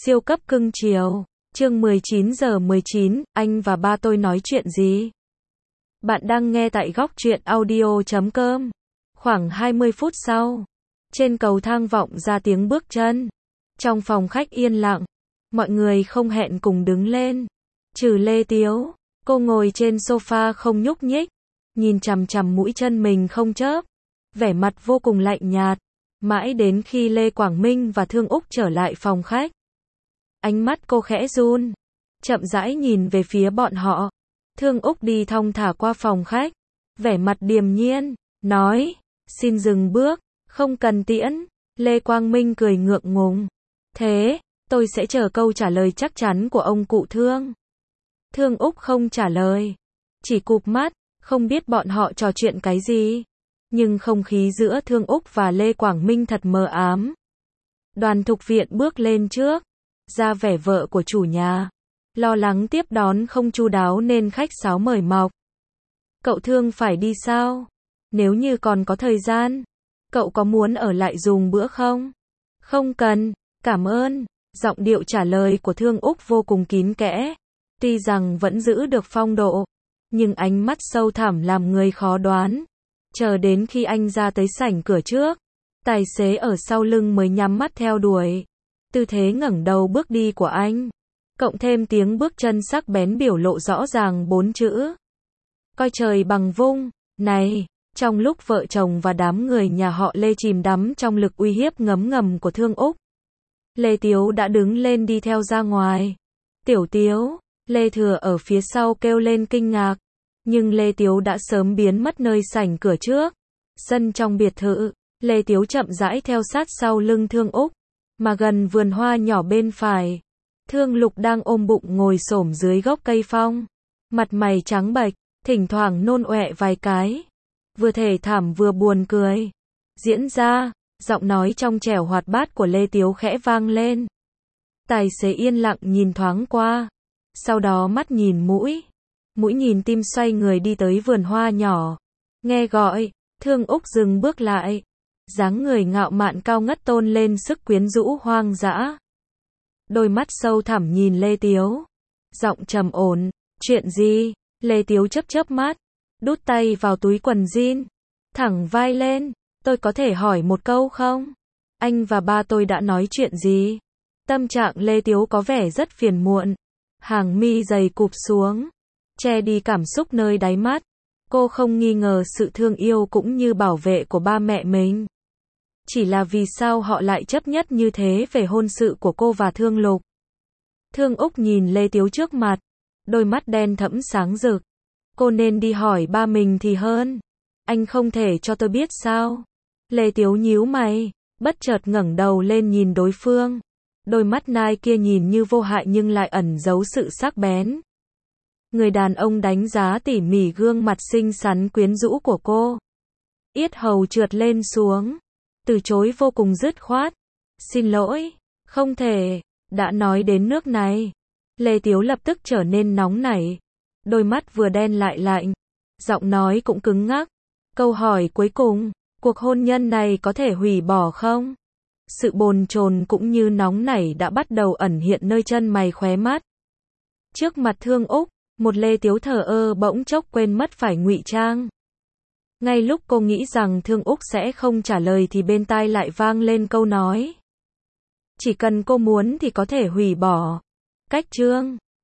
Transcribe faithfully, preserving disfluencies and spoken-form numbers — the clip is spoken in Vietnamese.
Siêu cấp cưng chiều. Chương mười chín giờ mười chín, anh và ba tôi nói chuyện gì? Bạn đang nghe tại góc truyện audio chấm com. Khoảng hai mươi phút sau, trên cầu thang vọng ra tiếng bước chân. Trong phòng khách yên lặng, mọi người không hẹn cùng đứng lên. Trừ Lê Tiếu, cô ngồi trên sofa không nhúc nhích, nhìn chằm chằm mũi chân mình không chớp, vẻ mặt vô cùng lạnh nhạt. Mãi đến khi Lê Quảng Minh và Thương Úc trở lại phòng khách, ánh mắt cô khẽ run, chậm rãi nhìn về phía bọn họ. Thương Úc đi thong thả qua phòng khách, vẻ mặt điềm nhiên, nói, xin dừng bước, không cần tiễn. Lê Quang Minh cười ngượng ngùng, thế, tôi sẽ chờ câu trả lời chắc chắn của ông cụ Thương. Thương Úc không trả lời, chỉ cụp mắt, không biết bọn họ trò chuyện cái gì. Nhưng không khí giữa Thương Úc và Lê Quảng Minh thật mờ ám. Đoàn Thục Viện bước lên trước, ra vẻ vợ của chủ nhà, lo lắng tiếp đón không chu đáo nên khách sáo mời mọc. Cậu Thương phải đi sao? Nếu như còn có thời gian, cậu có muốn ở lại dùng bữa không? Không cần, cảm ơn. Giọng điệu trả lời của Thương Úc vô cùng kín kẽ. Tuy rằng vẫn giữ được phong độ, nhưng ánh mắt sâu thẳm làm người khó đoán. Chờ đến khi anh ra tới sảnh cửa trước, tài xế ở sau lưng mới nhắm mắt theo đuổi. Tư thế ngẩng đầu bước đi của anh, cộng thêm tiếng bước chân sắc bén biểu lộ rõ ràng bốn chữ: coi trời bằng vung. Này, trong lúc vợ chồng và đám người nhà họ Lê chìm đắm trong lực uy hiếp ngấm ngầm của Thương Úc, Lê Tiếu đã đứng lên đi theo ra ngoài. Tiểu Tiếu, Lê Thừa ở phía sau kêu lên kinh ngạc. Nhưng Lê Tiếu đã sớm biến mất nơi sảnh cửa trước. Sân trong biệt thự, Lê Tiếu chậm rãi theo sát sau lưng Thương Úc, mà gần vườn hoa nhỏ bên phải, Thương Lục đang ôm bụng ngồi xổm dưới gốc cây phong, mặt mày trắng bệch, thỉnh thoảng nôn ọe vài cái, vừa thề thảm vừa buồn cười. Diễn ra, giọng nói trong trẻo hoạt bát của Lê Tiếu khẽ vang lên. Tài xế yên lặng nhìn thoáng qua, sau đó mắt nhìn mũi, mũi nhìn tim xoay người đi tới vườn hoa nhỏ. Nghe gọi, Thương Úc dừng bước lại, dáng người ngạo mạn cao ngất tôn lên sức quyến rũ hoang dã. Đôi mắt sâu thẳm nhìn Lê Tiếu, giọng trầm ổn, chuyện gì? Lê Tiếu chớp chớp mắt, đút tay vào túi quần jean, thẳng vai lên, tôi có thể hỏi một câu không? Anh và ba tôi đã nói chuyện gì? Tâm trạng Lê Tiếu có vẻ rất phiền muộn, hàng mi dày cụp xuống, che đi cảm xúc nơi đáy mắt. Cô không nghi ngờ sự thương yêu cũng như bảo vệ của ba mẹ mình. Chỉ là vì sao họ lại chấp nhất như thế về hôn sự của cô và Thương Lục. Thương Úc nhìn Lê Tiếu trước mặt, đôi mắt đen thẫm sáng rực. Cô nên đi hỏi ba mình thì hơn. Anh không thể cho tôi biết sao? Lê Tiếu nhíu mày, bất chợt ngẩng đầu lên nhìn đối phương. Đôi mắt nai kia nhìn như vô hại nhưng lại ẩn giấu sự sắc bén. Người đàn ông đánh giá tỉ mỉ gương mặt xinh xắn quyến rũ của cô. Yết hầu trượt lên xuống, từ chối vô cùng dứt khoát. Xin lỗi, không thể, đã nói đến nước này. Lê Tiếu lập tức trở nên nóng nảy, đôi mắt vừa đen lại lạnh, giọng nói cũng cứng ngắc. Câu hỏi cuối cùng, cuộc hôn nhân này có thể hủy bỏ không? Sự bồn chồn cũng như nóng nảy đã bắt đầu ẩn hiện nơi chân mày khóe mắt. Trước mặt Thương Úc, một Lê Tiếu thờ ơ bỗng chốc quên mất phải ngụy trang. Ngay lúc cô nghĩ rằng Thương Úc sẽ không trả lời thì bên tai lại vang lên câu nói: chỉ cần cô muốn thì có thể hủy bỏ. Cách chương